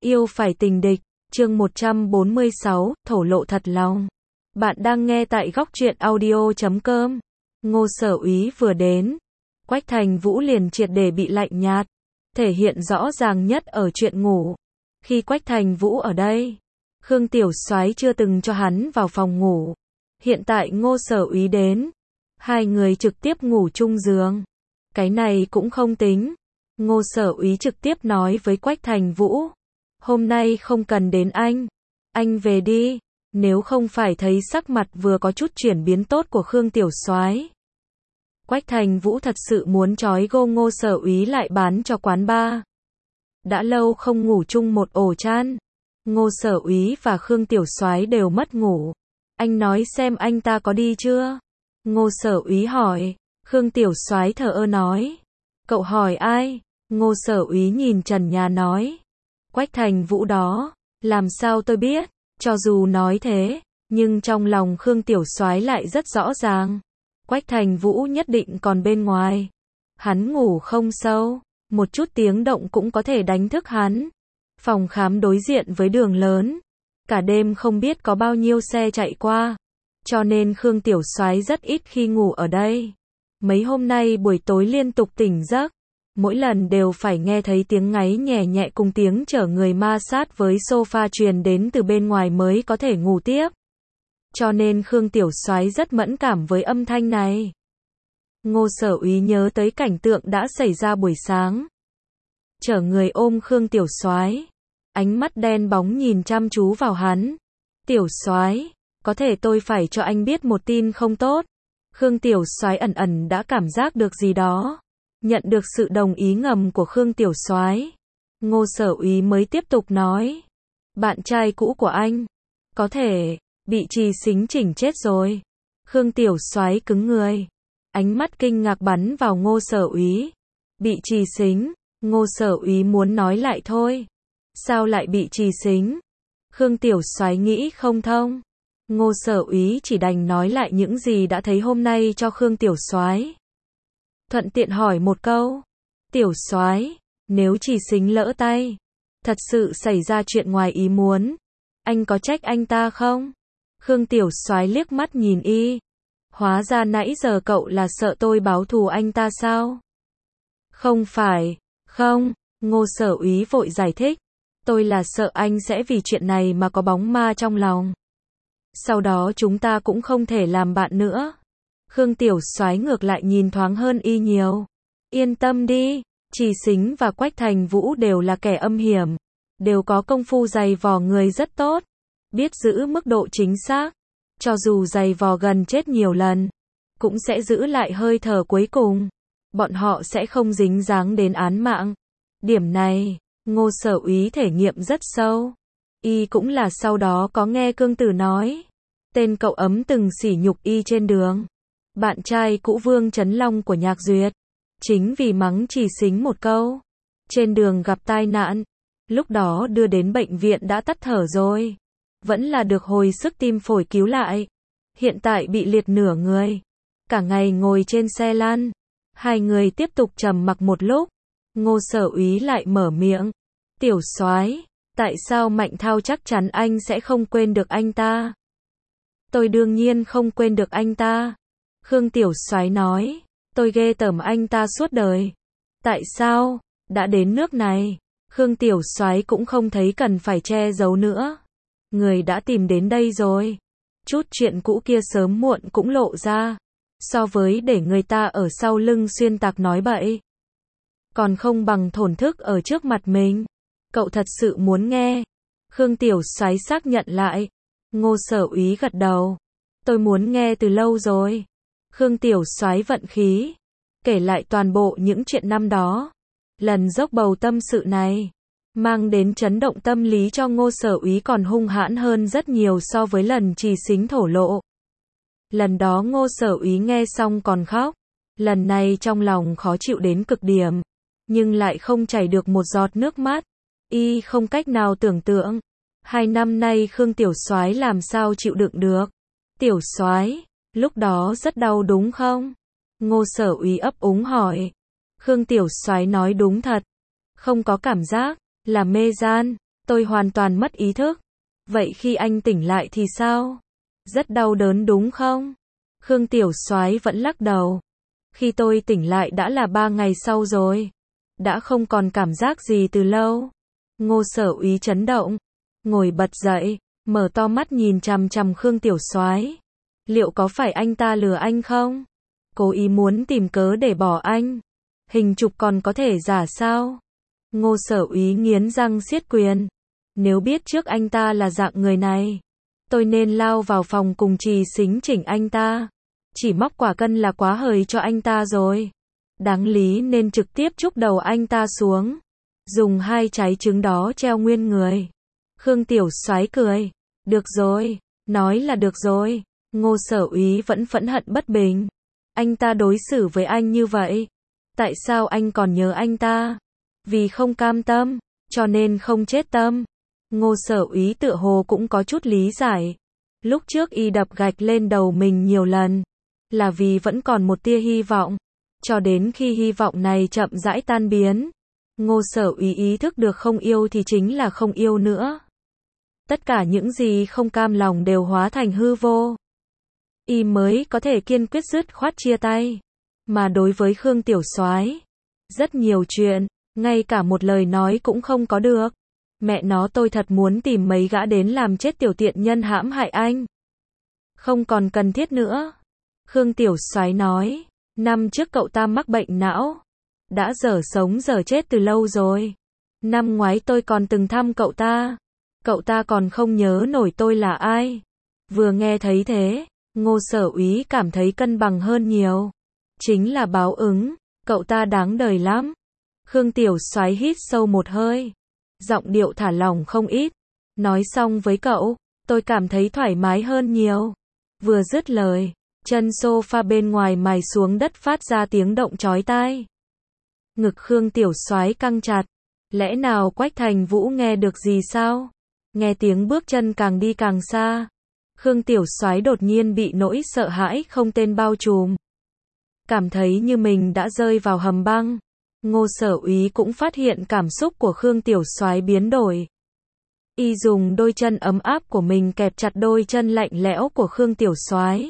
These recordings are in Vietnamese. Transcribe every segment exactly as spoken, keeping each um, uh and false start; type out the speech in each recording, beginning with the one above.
Yêu phải tình địch, chương một trăm bốn mươi sáu, thổ lộ thật lòng. Bạn đang nghe tại góc truyện audio chấm com. Ngô Sở Úy vừa đến, Quách Thành Vũ liền triệt để bị lạnh nhạt, thể hiện rõ ràng nhất ở chuyện ngủ. Khi Quách Thành Vũ ở đây, Khương Tiểu Soái chưa từng cho hắn vào phòng ngủ. Hiện tại Ngô Sở Úy đến, hai người trực tiếp ngủ chung giường. Cái này cũng không tính. Ngô Sở Úy trực tiếp nói với Quách Thành Vũ, hôm nay không cần đến anh, anh về đi, nếu không phải thấy sắc mặt vừa có chút chuyển biến tốt của Khương Tiểu Soái. Quách Thành Vũ thật sự muốn trói gô Ngô Sở Úy lại bán cho quán bar. Đã lâu không ngủ chung một ổ chăn, Ngô Sở Úy và Khương Tiểu Soái đều mất ngủ. Anh nói xem anh ta có đi chưa? Ngô Sở Úy hỏi. Khương Tiểu Soái thờ ơ nói, cậu hỏi ai? Ngô Sở Úy nhìn trần nhà nói, Quách Thành Vũ đó, làm sao tôi biết? Cho dù nói thế, nhưng trong lòng Khương Tiểu Soái lại rất rõ ràng, Quách Thành Vũ nhất định còn bên ngoài. Hắn ngủ không sâu, một chút tiếng động cũng có thể đánh thức hắn. Phòng khám đối diện với đường lớn, cả đêm không biết có bao nhiêu xe chạy qua, cho nên Khương Tiểu Soái rất ít khi ngủ ở đây. Mấy hôm nay buổi tối liên tục tỉnh giấc, mỗi lần đều phải nghe thấy tiếng ngáy nhẹ nhẹ cùng tiếng chở người ma sát với sofa truyền đến từ bên ngoài mới có thể ngủ tiếp. Cho nên Khương Tiểu Soái rất mẫn cảm với âm thanh này. Ngô Sở Úy nhớ tới cảnh tượng đã xảy ra buổi sáng. Chở người ôm Khương Tiểu Soái, ánh mắt đen bóng nhìn chăm chú vào hắn. Tiểu Soái, có thể tôi phải cho anh biết một tin không tốt. Khương Tiểu Soái ẩn ẩn đã cảm giác được gì đó. Nhận được sự đồng ý ngầm của Khương Tiểu Soái, Ngô Sở Úy mới tiếp tục nói, bạn trai cũ của anh có thể bị Trì Xính chỉnh chết rồi. Khương Tiểu Soái cứng người, ánh mắt kinh ngạc bắn vào Ngô Sở Úy. Bị Trì Xính? Ngô Sở Úy muốn nói lại thôi. Sao lại bị Trì Xính? Khương Tiểu Soái nghĩ không thông. Ngô Sở Úy chỉ đành nói lại những gì đã thấy hôm nay cho Khương Tiểu Soái. Thuận tiện hỏi một câu, Tiểu Soái, nếu Trì Xính lỡ tay, thật sự xảy ra chuyện ngoài ý muốn, anh có trách anh ta không? Khương Tiểu Soái liếc mắt nhìn y, hóa ra nãy giờ cậu là sợ tôi báo thù anh ta sao? Không phải, không, Ngô Sở Úy vội giải thích, tôi là sợ anh sẽ vì chuyện này mà có bóng ma trong lòng. Sau đó chúng ta cũng không thể làm bạn nữa. Khương Tiểu Soái ngược lại nhìn thoáng hơn y nhiều. Yên tâm đi, Trì Xính và Quách Thành Vũ đều là kẻ âm hiểm, đều có công phu giày vò người rất tốt, biết giữ mức độ chính xác, cho dù giày vò gần chết nhiều lần, cũng sẽ giữ lại hơi thở cuối cùng. Bọn họ sẽ không dính dáng đến án mạng. Điểm này, Ngô Sở Úy thể nghiệm rất sâu. Y cũng là sau đó có nghe Cương Tử nói, tên cậu ấm từng sỉ nhục y trên đường. Bạn trai cũ Vương Chấn Long của Nhạc Duyệt, chính vì mắng Trì Xính một câu, trên đường gặp tai nạn, lúc đó đưa đến bệnh viện đã tắt thở rồi, vẫn là được hồi sức tim phổi cứu lại, hiện tại bị liệt nửa người, cả ngày ngồi trên xe lăn. Hai người tiếp tục trầm mặc một lúc, Ngô Sở Úy lại mở miệng, Tiểu Soái, tại sao Mạnh Thao chắc chắn anh sẽ không quên được anh ta? Tôi đương nhiên không quên được anh ta. Khương Tiểu Soái nói, tôi ghê tởm anh ta suốt đời. Tại sao? Đã đến nước này, Khương Tiểu Soái cũng không thấy cần phải che giấu nữa. Người đã tìm đến đây rồi. Chút chuyện cũ kia sớm muộn cũng lộ ra. So với để người ta ở sau lưng xuyên tạc nói bậy, còn không bằng thổn thức ở trước mặt mình. Cậu thật sự muốn nghe? Khương Tiểu Soái xác nhận lại. Ngô Sở Úy gật đầu. Tôi muốn nghe từ lâu rồi. Khương Tiểu Soái vận khí, kể lại toàn bộ những chuyện năm đó. Lần dốc bầu tâm sự này, mang đến chấn động tâm lý cho Ngô Sở Úy còn hung hãn hơn rất nhiều so với lần Trì Xính thổ lộ. Lần đó Ngô Sở Úy nghe xong còn khóc. Lần này trong lòng khó chịu đến cực điểm, nhưng lại không chảy được một giọt nước mắt. Y không cách nào tưởng tượng, hai năm nay Khương Tiểu Soái làm sao chịu đựng được. Tiểu Soái, lúc đó rất đau đúng không? Ngô Sở Úy ấp úng hỏi. Khương Tiểu Soái nói đúng thật, không có cảm giác, là mê gian. Tôi hoàn toàn mất ý thức. Vậy khi anh tỉnh lại thì sao? Rất đau đớn đúng không? Khương Tiểu Soái vẫn lắc đầu. Khi tôi tỉnh lại đã là ba ngày sau rồi. Đã không còn cảm giác gì từ lâu. Ngô Sở Úy chấn động. Ngồi bật dậy, mở to mắt nhìn chằm chằm Khương Tiểu Soái. Liệu có phải anh ta lừa anh không? Cố ý muốn tìm cớ để bỏ anh. Hình chụp còn có thể giả sao? Ngô Sở Úy nghiến răng siết quyền. Nếu biết trước anh ta là dạng người này, tôi nên lao vào phòng cùng Trì Xính chỉnh anh ta. Chỉ móc quả cân là quá hời cho anh ta rồi. Đáng lý nên trực tiếp trúc đầu anh ta xuống. Dùng hai trái trứng đó treo nguyên người. Khương Tiểu Soái cười. Được rồi, nói là được rồi. Ngô Sở Úy vẫn phẫn hận bất bình. Anh ta đối xử với anh như vậy. Tại sao anh còn nhớ anh ta? Vì không cam tâm, cho nên không chết tâm. Ngô Sở Úy tựa hồ cũng có chút lý giải. Lúc trước y đập gạch lên đầu mình nhiều lần, là vì vẫn còn một tia hy vọng. Cho đến khi hy vọng này chậm rãi tan biến, Ngô Sở Úy ý thức được không yêu thì chính là không yêu nữa. Tất cả những gì không cam lòng đều hóa thành hư vô. Y mới có thể kiên quyết dứt khoát chia tay. Mà đối với Khương Tiểu Soái, rất nhiều chuyện, ngay cả một lời nói cũng không có được. Mẹ nó, tôi thật muốn tìm mấy gã đến làm chết tiểu tiện nhân hãm hại anh. Không còn cần thiết nữa. Khương Tiểu Soái nói, năm trước cậu ta mắc bệnh não. Đã dở sống dở chết từ lâu rồi. Năm ngoái tôi còn từng thăm cậu ta. Cậu ta còn không nhớ nổi tôi là ai. Vừa nghe thấy thế, Ngô Sở Úy cảm thấy cân bằng hơn nhiều. Chính là báo ứng, cậu ta đáng đời lắm. Khương Tiểu Soái hít sâu một hơi. Giọng điệu thả lỏng không ít. Nói xong với cậu, tôi cảm thấy thoải mái hơn nhiều. Vừa dứt lời, chân sofa bên ngoài mài xuống đất phát ra tiếng động chói tai. Ngực Khương Tiểu Soái căng chặt. Lẽ nào Quách Thành Vũ nghe được gì sao? Nghe tiếng bước chân càng đi càng xa. Khương Tiểu Soái đột nhiên bị nỗi sợ hãi không tên bao trùm. Cảm thấy như mình đã rơi vào hầm băng. Ngô Sở Úy cũng phát hiện cảm xúc của Khương Tiểu Soái biến đổi. Y dùng đôi chân ấm áp của mình kẹp chặt đôi chân lạnh lẽo của Khương Tiểu Soái.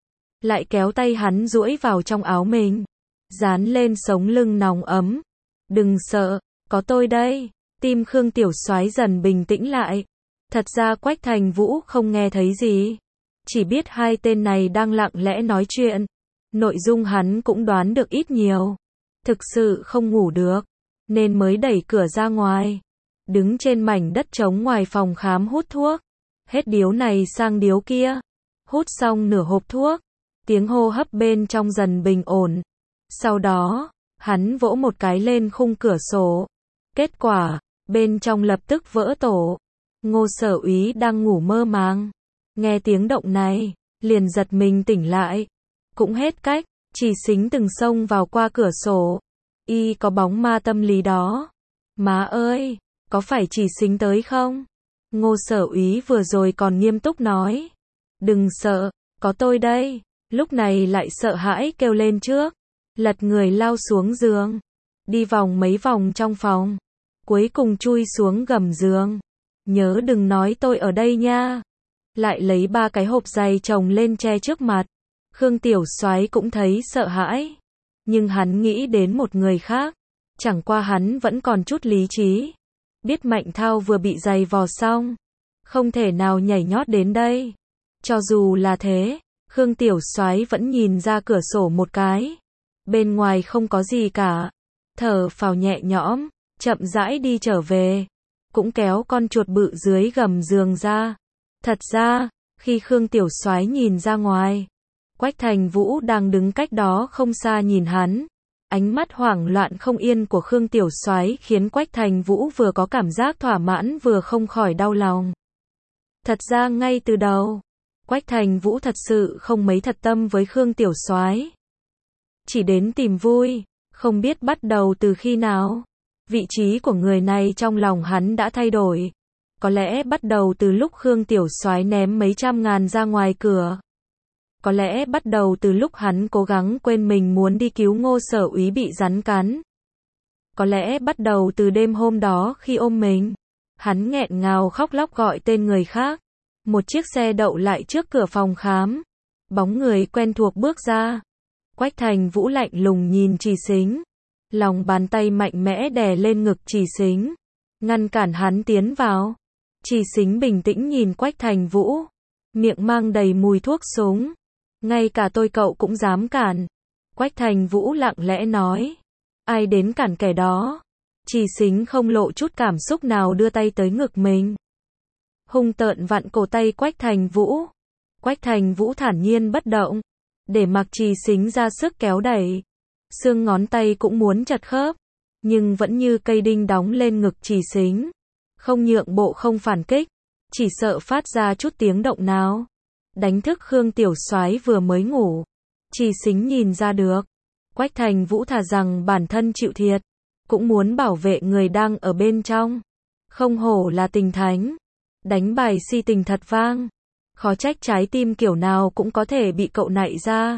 Lại kéo tay hắn duỗi vào trong áo mình. Dán lên sống lưng nóng ấm. Đừng sợ, có tôi đây. Tim Khương Tiểu Soái dần bình tĩnh lại. Thật ra Quách Thành Vũ không nghe thấy gì. Chỉ biết hai tên này đang lặng lẽ nói chuyện. Nội dung hắn cũng đoán được ít nhiều. Thực sự không ngủ được, nên mới đẩy cửa ra ngoài. Đứng trên mảnh đất trống ngoài phòng khám hút thuốc. Hết điếu này sang điếu kia. Hút xong nửa hộp thuốc. Tiếng hô hấp bên trong dần bình ổn. Sau đó, hắn vỗ một cái lên khung cửa sổ. Kết quả, bên trong lập tức vỡ tổ. Ngô Sở Úy đang ngủ mơ màng. Nghe tiếng động này, liền giật mình tỉnh lại. Cũng hết cách, Trì Xính từng xông vào qua cửa sổ. Y có bóng ma tâm lý đó. Má ơi, có phải Trì Xính tới không? Ngô Sở Úy vừa rồi còn nghiêm túc nói. Đừng sợ, có tôi đây. Lúc này lại sợ hãi kêu lên trước. Lật người lao xuống giường. Đi vòng mấy vòng trong phòng. Cuối cùng chui xuống gầm giường. Nhớ đừng nói tôi ở đây nha. Lại lấy ba cái hộp giày chồng lên che trước mặt. Khương Tiểu Soái cũng thấy sợ hãi. Nhưng hắn nghĩ đến một người khác. Chẳng qua hắn vẫn còn chút lý trí. Biết Mạnh Thao vừa bị giày vò xong. Không thể nào nhảy nhót đến đây. Cho dù là thế, Khương Tiểu Soái vẫn nhìn ra cửa sổ một cái. Bên ngoài không có gì cả. Thở phào nhẹ nhõm, chậm rãi đi trở về. Cũng kéo con chuột bự dưới gầm giường ra. Thật ra, khi Khương Tiểu Soái nhìn ra ngoài, Quách Thành Vũ đang đứng cách đó không xa nhìn hắn. Ánh mắt hoảng loạn không yên của Khương Tiểu Soái khiến Quách Thành Vũ vừa có cảm giác thỏa mãn vừa không khỏi đau lòng. Thật ra ngay từ đầu, Quách Thành Vũ thật sự không mấy thật tâm với Khương Tiểu Soái. Chỉ đến tìm vui, không biết bắt đầu từ khi nào. Vị trí của người này trong lòng hắn đã thay đổi. Có lẽ bắt đầu từ lúc Khương Tiểu Soái ném mấy trăm ngàn ra ngoài cửa. Có lẽ bắt đầu từ lúc hắn cố gắng quên mình muốn đi cứu Ngô Sở Úy bị rắn cắn. Có lẽ bắt đầu từ đêm hôm đó khi ôm mình. Hắn nghẹn ngào khóc lóc gọi tên người khác. Một chiếc xe đậu lại trước cửa phòng khám. Bóng người quen thuộc bước ra. Quách Thành Vũ lạnh lùng nhìn Trì Xính. Lòng bàn tay mạnh mẽ đè lên ngực Trì Xính, ngăn cản hắn tiến vào. Trì Xính bình tĩnh nhìn Quách Thành Vũ, miệng mang đầy mùi thuốc súng. Ngay cả tôi cậu cũng dám cản. Quách Thành Vũ lặng lẽ nói. Ai đến cản kẻ đó? Trì Xính không lộ chút cảm xúc nào đưa tay tới ngực mình. Hung tợn vặn cổ tay Quách Thành Vũ. Quách Thành Vũ thản nhiên bất động, để mặc Trì Xính ra sức kéo đẩy. Xương ngón tay cũng muốn chật khớp, nhưng vẫn như cây đinh đóng lên ngực Trì Xính. Không nhượng bộ không phản kích, chỉ sợ phát ra chút tiếng động nào. Đánh thức Khương Tiểu Soái vừa mới ngủ. Trì Xính nhìn ra được. Quách Thành Vũ thà rằng bản thân chịu thiệt, cũng muốn bảo vệ người đang ở bên trong. Không hổ là tình thánh. Đánh bài si tình thật vang. Khó trách trái tim kiểu nào cũng có thể bị cậu nạy ra.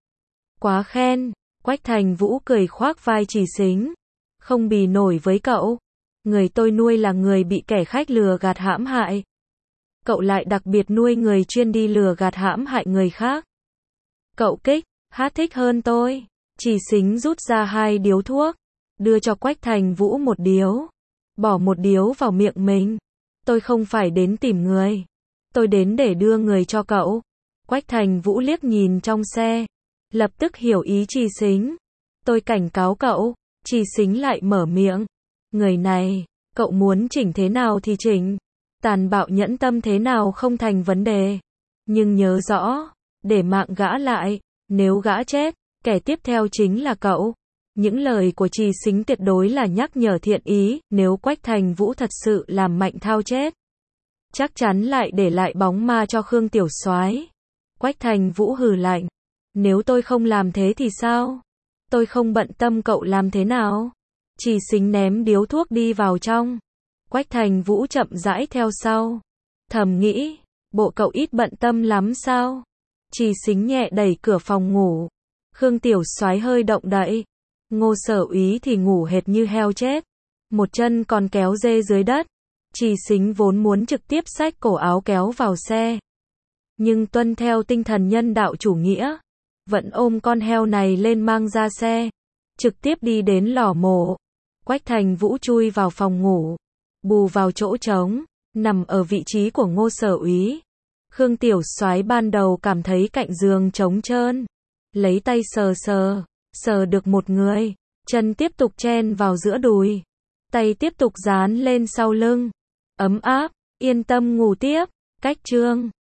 Quá khen. Quách Thành Vũ cười khoác vai Trì Xính. Không bì nổi với cậu. Người tôi nuôi là người bị kẻ khách lừa gạt hãm hại. Cậu lại đặc biệt nuôi người chuyên đi lừa gạt hãm hại người khác. Cậu kích, hát thích hơn tôi. Trì Xính rút ra hai điếu thuốc, đưa cho Quách Thành Vũ một điếu. Bỏ một điếu vào miệng mình. Tôi không phải đến tìm người. Tôi đến để đưa người cho cậu. Quách Thành Vũ liếc nhìn trong xe, lập tức hiểu ý Trì Xính. Tôi cảnh cáo cậu. Trì Xính lại mở miệng. Người này, cậu muốn chỉnh thế nào thì chỉnh. Tàn bạo nhẫn tâm thế nào không thành vấn đề. Nhưng nhớ rõ, để mạng gã lại, nếu gã chết, kẻ tiếp theo chính là cậu. Những lời của Trì Xính tuyệt đối là nhắc nhở thiện ý, nếu Quách Thành Vũ thật sự làm Mạnh Thao chết, chắc chắn lại để lại bóng ma cho Khương Tiểu Soái. Quách Thành Vũ hừ lạnh. Nếu tôi không làm thế thì sao? Tôi không bận tâm cậu làm thế nào. Trì Xính ném điếu thuốc đi vào trong. Quách Thành Vũ chậm rãi theo sau. Thầm nghĩ, bộ cậu ít bận tâm lắm sao? Trì Xính nhẹ đẩy cửa phòng ngủ. Khương Tiểu Soái hơi động đậy. Ngô Sở Úy thì ngủ hệt như heo chết. Một chân còn kéo dê dưới đất. Trì Xính vốn muốn trực tiếp xách cổ áo kéo vào xe. Nhưng tuân theo tinh thần nhân đạo chủ nghĩa, vẫn ôm con heo này lên mang ra xe. Trực tiếp đi đến lò mổ. Quách Thành Vũ chui vào phòng ngủ. Bù vào chỗ trống, nằm ở vị trí của Ngô Sở Úy. Khương Tiểu Soái ban đầu cảm thấy cạnh giường trống trơn. Lấy tay sờ sờ, sờ được một người. Chân tiếp tục chen vào giữa đùi. Tay tiếp tục dán lên sau lưng. Ấm áp, yên tâm ngủ tiếp. Cách chương